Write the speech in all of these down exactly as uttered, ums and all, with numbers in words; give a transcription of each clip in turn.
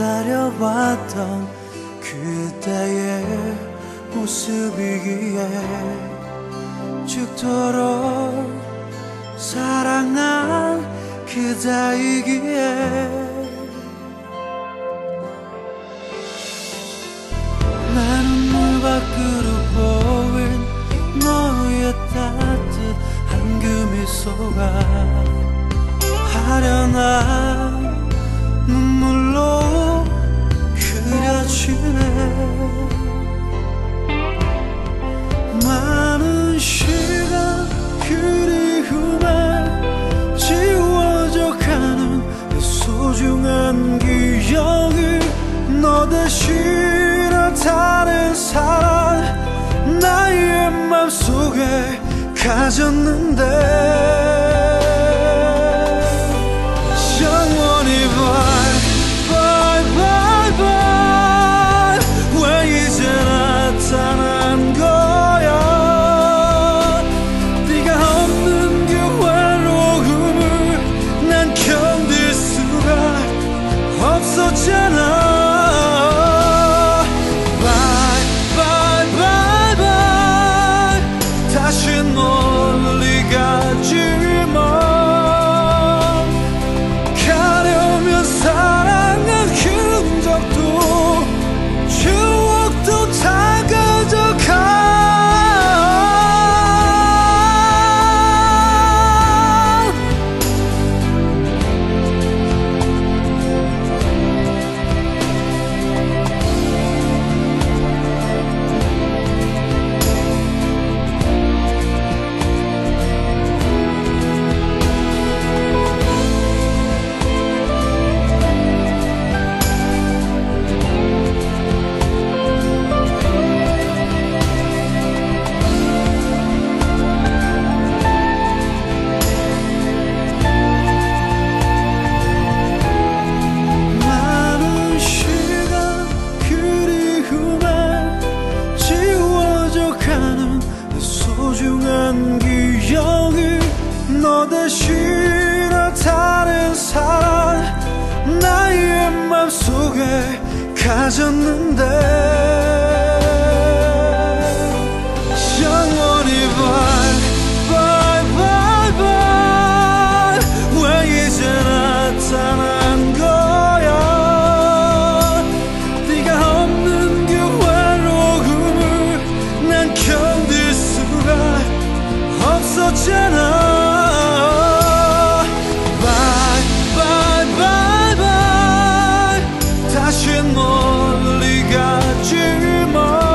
기다려왔던 그때의 모습이기에 죽도록 사랑한 그대이기에 내 눈물 밖으로 보인 너의 따뜻한 그 미소가 아련한 눈물로 그려지네. 많은 시간 그리움에 지워져 가는 내 소중한 기억이 너 대신 다른 사람 나의 맘속에 가졌는데 영원히 bye bye bye bye 왜 이제 나타난 거야. 네가 없는 그 외로움을 난 견딜 수가 없었잖아. 소중한 기억이 너 대신 다른 사람 나의 맘속에 가졌는데 영원히 bye bye bye bye 왜 이제 나타난 거야. 네가 없는 그 외로움을 난 견딜 수가 없었잖아. Bye bye bye bye 다시 멀리 가지 마.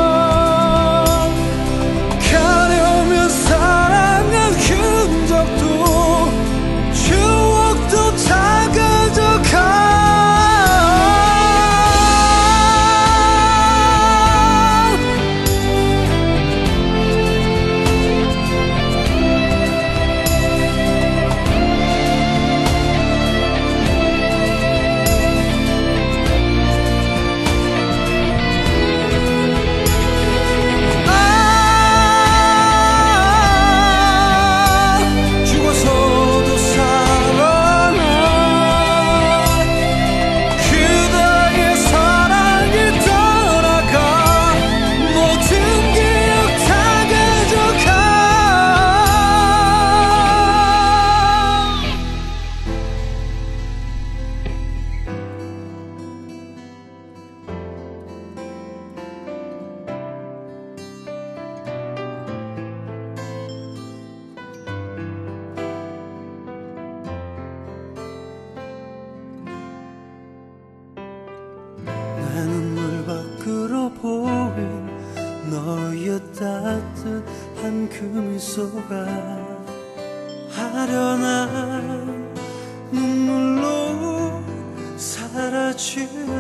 가려면 사랑한 흔적도 추억도 다 가져가. 내 눈물 밖으로 보인 너의 따뜻한 그 미소가 아련한 눈물로 사라지네.